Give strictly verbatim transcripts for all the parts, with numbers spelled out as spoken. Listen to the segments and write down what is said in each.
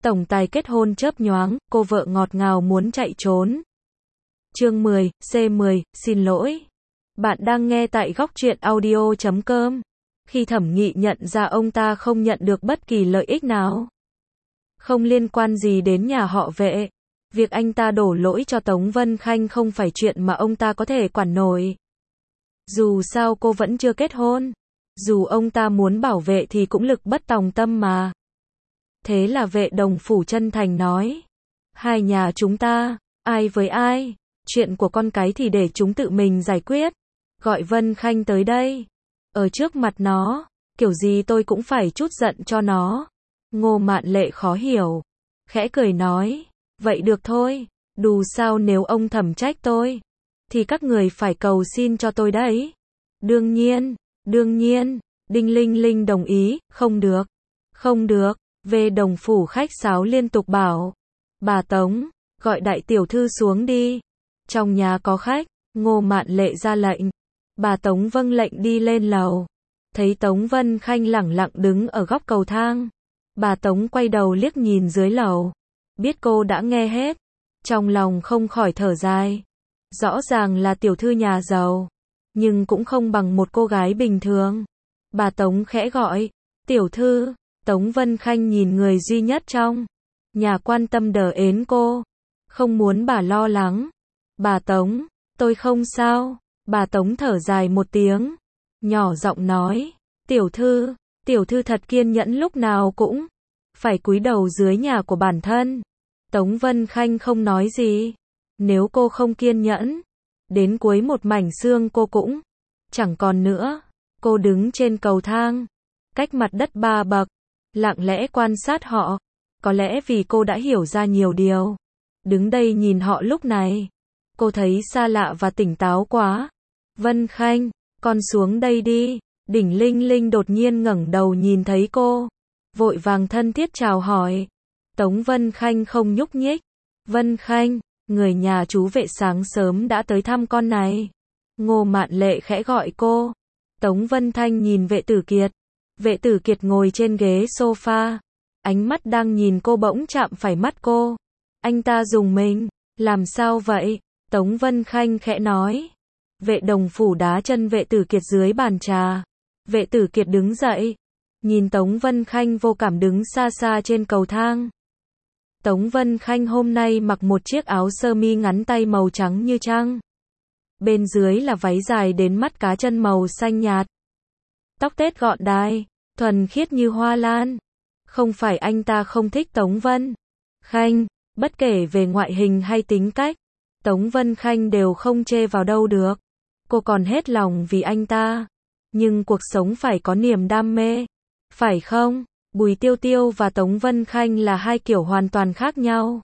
Tổng tài kết hôn chớp nhoáng, cô vợ ngọt ngào muốn chạy trốn. Chương mười, C mười, xin lỗi. Bạn đang nghe tại góc truyện audio chấm com. Khi Thẩm Nghị nhận ra ông ta không nhận được bất kỳ lợi ích nào, không liên quan gì đến nhà họ Vệ, việc anh ta đổ lỗi cho Tống Vân Khanh không phải chuyện mà ông ta có thể quản nổi. Dù sao cô vẫn chưa kết hôn, dù ông ta muốn bảo vệ thì cũng lực bất tòng tâm mà. Thế là Vệ Đồng Phủ chân thành nói, hai nhà chúng ta, ai với ai, chuyện của con cái thì để chúng tự mình giải quyết. Gọi Vân Khanh tới đây, ở trước mặt nó, kiểu gì tôi cũng phải chút giận cho nó. Ngô Mạn Lệ khó hiểu, khẽ cười nói, vậy được thôi, dù sao nếu ông Thẩm trách tôi, thì các người phải cầu xin cho tôi đấy. Đương nhiên, đương nhiên, Đinh Linh Linh đồng ý, không được, không được. Về Đồng Phủ khách sáo liên tục bảo, bà Tống, gọi đại tiểu thư xuống đi. Trong nhà có khách, Ngô Mạn Lệ ra lệnh. Bà Tống vâng lệnh đi lên lầu. Thấy Tống Vân Khanh lẳng lặng đứng ở góc cầu thang. Bà Tống quay đầu liếc nhìn dưới lầu. Biết cô đã nghe hết. Trong lòng không khỏi thở dài. Rõ ràng là tiểu thư nhà giàu, nhưng cũng không bằng một cô gái bình thường. Bà Tống khẽ gọi, tiểu thư. Tống Vân Khanh nhìn người duy nhất trong nhà quan tâm đờ ến cô, không muốn bà lo lắng. Bà Tống, tôi không sao. Bà Tống thở dài một tiếng, nhỏ giọng nói, tiểu thư, tiểu thư thật kiên nhẫn lúc nào cũng phải cúi đầu dưới nhà của bản thân. Tống Vân Khanh không nói gì. Nếu cô không kiên nhẫn, đến cuối một mảnh xương cô cũng chẳng còn nữa. Cô đứng trên cầu thang, cách mặt đất ba bậc, lặng lẽ quan sát họ. Có lẽ vì cô đã hiểu ra nhiều điều. Đứng đây nhìn họ lúc này, cô thấy xa lạ và tỉnh táo quá. Vân Khanh, con xuống đây đi. Đỉnh Linh Linh đột nhiên ngẩng đầu nhìn thấy cô, vội vàng thân thiết chào hỏi. Tống Vân Khanh không nhúc nhích. Vân Khanh, người nhà chú Vệ sáng sớm đã tới thăm con này. Ngô Mạn Lệ khẽ gọi cô. Tống Vân Thanh nhìn Vệ Tử Kiệt. Vệ Tử Kiệt ngồi trên ghế sofa, ánh mắt đang nhìn cô bỗng chạm phải mắt cô. Anh ta rùng mình, làm sao vậy? Tống Vân Khanh khẽ nói. Vệ Đồng Phủ đá chân Vệ Tử Kiệt dưới bàn trà. Vệ Tử Kiệt đứng dậy, nhìn Tống Vân Khanh vô cảm đứng xa xa trên cầu thang. Tống Vân Khanh hôm nay mặc một chiếc áo sơ mi ngắn tay màu trắng như trăng. Bên dưới là váy dài đến mắt cá chân màu xanh nhạt. Tóc tết gọn đai, thuần khiết như hoa lan. Không phải anh ta không thích Tống Vân Khanh, bất kể về ngoại hình hay tính cách, Tống Vân Khanh đều không chê vào đâu được. Cô còn hết lòng vì anh ta. Nhưng cuộc sống phải có niềm đam mê, phải không? Bùi Tiêu Tiêu và Tống Vân Khanh là hai kiểu hoàn toàn khác nhau.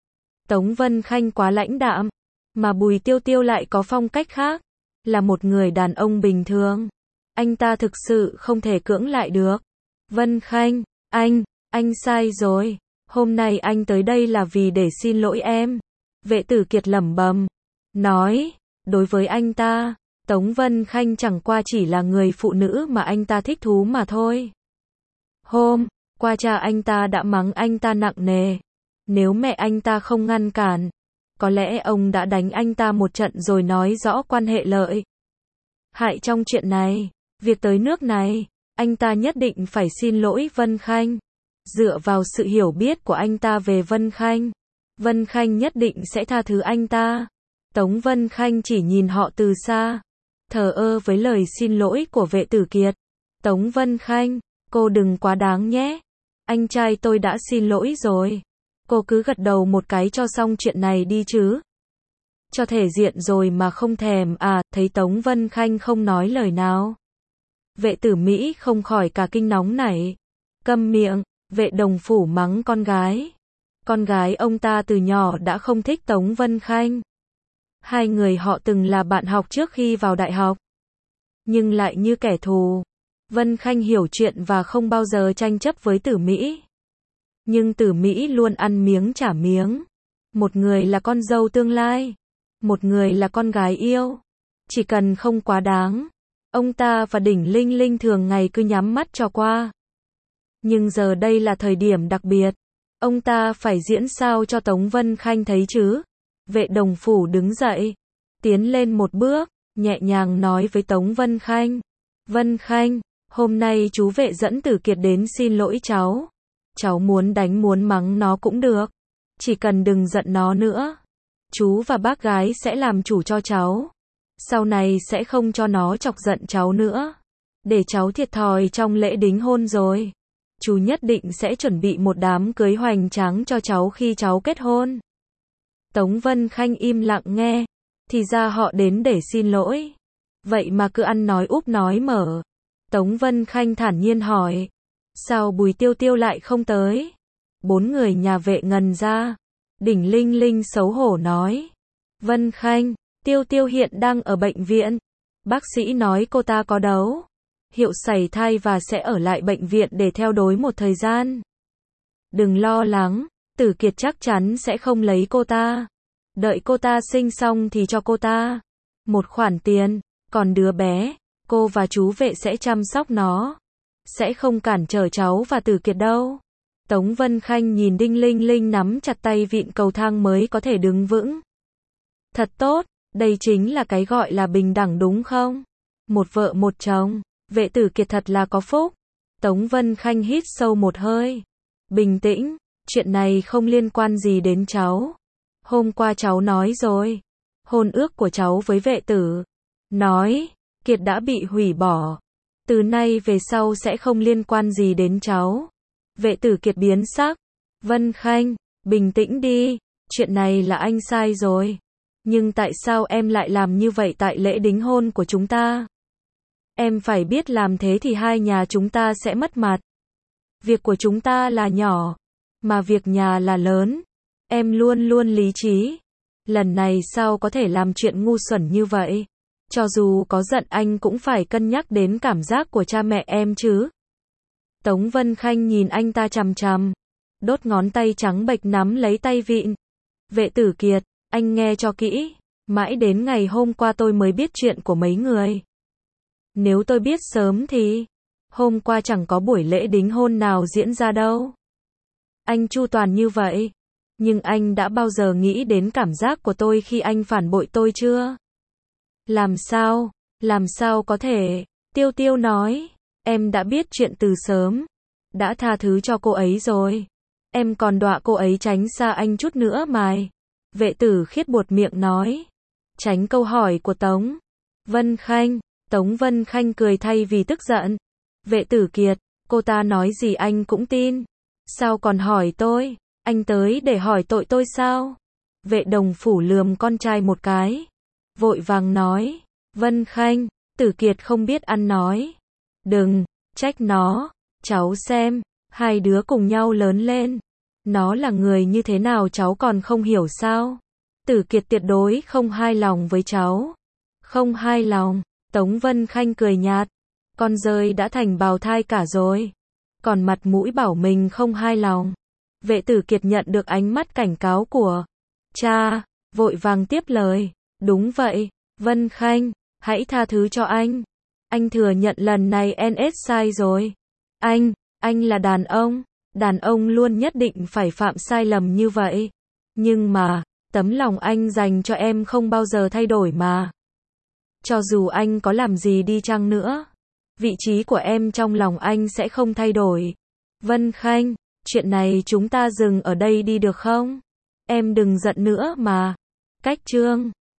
Tống Vân Khanh quá lãnh đạm, mà Bùi Tiêu Tiêu lại có phong cách khác, là một người đàn ông bình thường. Anh ta thực sự không thể cưỡng lại được. Vân Khanh, anh, anh sai rồi. Hôm nay anh tới đây là vì để xin lỗi em. Vệ Tử Kiệt lẩm bẩm nói, đối với anh ta, Tống Vân Khanh chẳng qua chỉ là người phụ nữ mà anh ta thích thú mà thôi. Hôm qua cha anh ta đã mắng anh ta nặng nề. Nếu mẹ anh ta không ngăn cản, có lẽ ông đã đánh anh ta một trận rồi nói rõ quan hệ lợi hại trong chuyện này. Việc tới nước này, anh ta nhất định phải xin lỗi Vân Khanh. Dựa vào sự hiểu biết của anh ta về Vân Khanh, Vân Khanh nhất định sẽ tha thứ anh ta. Tống Vân Khanh chỉ nhìn họ từ xa, thờ ơ với lời xin lỗi của Vệ Tử Kiệt. Tống Vân Khanh, cô đừng quá đáng nhé. Anh trai tôi đã xin lỗi rồi. Cô cứ gật đầu một cái cho xong chuyện này đi chứ. Cho thể diện rồi mà không thèm à. Thấy Tống Vân Khanh không nói lời nào, Vệ Tử Mỹ không khỏi cả kinh nóng nảy. Câm miệng. Vệ Đồng Phủ mắng con gái. Con gái ông ta từ nhỏ đã không thích Tống Vân Khanh. Hai người họ từng là bạn học trước khi vào đại học, nhưng lại như kẻ thù. Vân Khanh hiểu chuyện và không bao giờ tranh chấp với Tử Mỹ. Nhưng Tử Mỹ luôn ăn miếng trả miếng. Một người là con dâu tương lai, một người là con gái yêu. Chỉ cần không quá đáng, ông ta và Đỉnh Linh Linh thường ngày cứ nhắm mắt cho qua. Nhưng giờ đây là thời điểm đặc biệt. Ông ta phải diễn sao cho Tống Vân Khanh thấy chứ? Vệ Đồng Phủ đứng dậy, tiến lên một bước, nhẹ nhàng nói với Tống Vân Khanh. Vân Khanh, hôm nay chú Vệ dẫn Tử Kiệt đến xin lỗi cháu. Cháu muốn đánh muốn mắng nó cũng được. Chỉ cần đừng giận nó nữa. Chú và bác gái sẽ làm chủ cho cháu. Sau này sẽ không cho nó chọc giận cháu nữa. Để cháu thiệt thòi trong lễ đính hôn rồi. Chú nhất định sẽ chuẩn bị một đám cưới hoành tráng cho cháu khi cháu kết hôn. Tống Vân Khanh im lặng nghe. Thì ra họ đến để xin lỗi. Vậy mà cứ ăn nói úp nói mở. Tống Vân Khanh thản nhiên hỏi. Sao Bùi Tiêu Tiêu lại không tới? Bốn người nhà Vệ ngần ra. Đỉnh Linh Linh xấu hổ nói. Vân Khanh, Tiêu Tiêu hiện đang ở bệnh viện. Bác sĩ nói cô ta có dấu hiệu sảy thai và sẽ ở lại bệnh viện để theo dõi một thời gian. Đừng lo lắng, Tử Kiệt chắc chắn sẽ không lấy cô ta. Đợi cô ta sinh xong thì cho cô ta một khoản tiền, còn đứa bé, cô và chú Vệ sẽ chăm sóc nó. Sẽ không cản trở cháu và Tử Kiệt đâu. Tống Vân Khanh nhìn Đinh Linh Linh nắm chặt tay vịn cầu thang mới có thể đứng vững. Thật tốt, đây chính là cái gọi là bình đẳng đúng không? Một vợ một chồng, Vệ Tử Kiệt thật là có phúc. Tống Vân Khanh hít sâu một hơi. Bình tĩnh, chuyện này không liên quan gì đến cháu. Hôm qua cháu nói rồi. Hôn ước của cháu với Vệ Tử. Nói, Kiệt đã bị hủy bỏ. Từ nay về sau sẽ không liên quan gì đến cháu. Vệ Tử Kiệt biến sắc. Vân Khanh, bình tĩnh đi. Chuyện này là anh sai rồi. Nhưng tại sao em lại làm như vậy tại lễ đính hôn của chúng ta? Em phải biết làm thế thì hai nhà chúng ta sẽ mất mặt. Việc của chúng ta là nhỏ, mà việc nhà là lớn. Em luôn luôn lý trí. Lần này sao có thể làm chuyện ngu xuẩn như vậy? Cho dù có giận anh cũng phải cân nhắc đến cảm giác của cha mẹ em chứ. Tống Vân Khanh nhìn anh ta chằm chằm. Đốt ngón tay trắng bệch nắm lấy tay vịn. Vệ Tử Kiệt, anh nghe cho kỹ. Mãi đến ngày hôm qua tôi mới biết chuyện của mấy người. Nếu tôi biết sớm thì hôm qua chẳng có buổi lễ đính hôn nào diễn ra đâu. Anh chu toàn như vậy. Nhưng anh đã bao giờ nghĩ đến cảm giác của tôi khi anh phản bội tôi chưa? Làm sao? Làm sao có thể? Tiêu Tiêu nói. Em đã biết chuyện từ sớm. Đã tha thứ cho cô ấy rồi. Em còn dọa cô ấy tránh xa anh chút nữa mà. Vệ Tử Khiết buột miệng nói. Tránh câu hỏi của Tống Vân Khanh. Tống Vân Khanh cười thay vì tức giận. Vệ Tử Kiệt, cô ta nói gì anh cũng tin. Sao còn hỏi tôi? Anh tới để hỏi tội tôi sao? Vệ Đồng Phủ lườm con trai một cái. Vội vàng nói. Vân Khanh, Tử Kiệt không biết ăn nói. Đừng trách nó. Cháu xem, hai đứa cùng nhau lớn lên. Nó là người như thế nào cháu còn không hiểu sao? Tử Kiệt tuyệt đối không hài lòng với cháu. Không hài lòng. Tống Vân Khanh cười nhạt. Con rơi đã thành bào thai cả rồi. Còn mặt mũi bảo mình không hài lòng. Vệ Tử Kiệt nhận được ánh mắt cảnh cáo của cha, vội vàng tiếp lời. Đúng vậy, Vân Khanh, hãy tha thứ cho anh. Anh thừa nhận lần này en ét sai rồi. Anh, anh là đàn ông. Đàn ông luôn nhất định phải phạm sai lầm như vậy. Nhưng mà, tấm lòng anh dành cho em không bao giờ thay đổi mà. Cho dù anh có làm gì đi chăng nữa, vị trí của em trong lòng anh sẽ không thay đổi. Vân Khanh, chuyện này chúng ta dừng ở đây đi được không? Em đừng giận nữa mà. Cách chương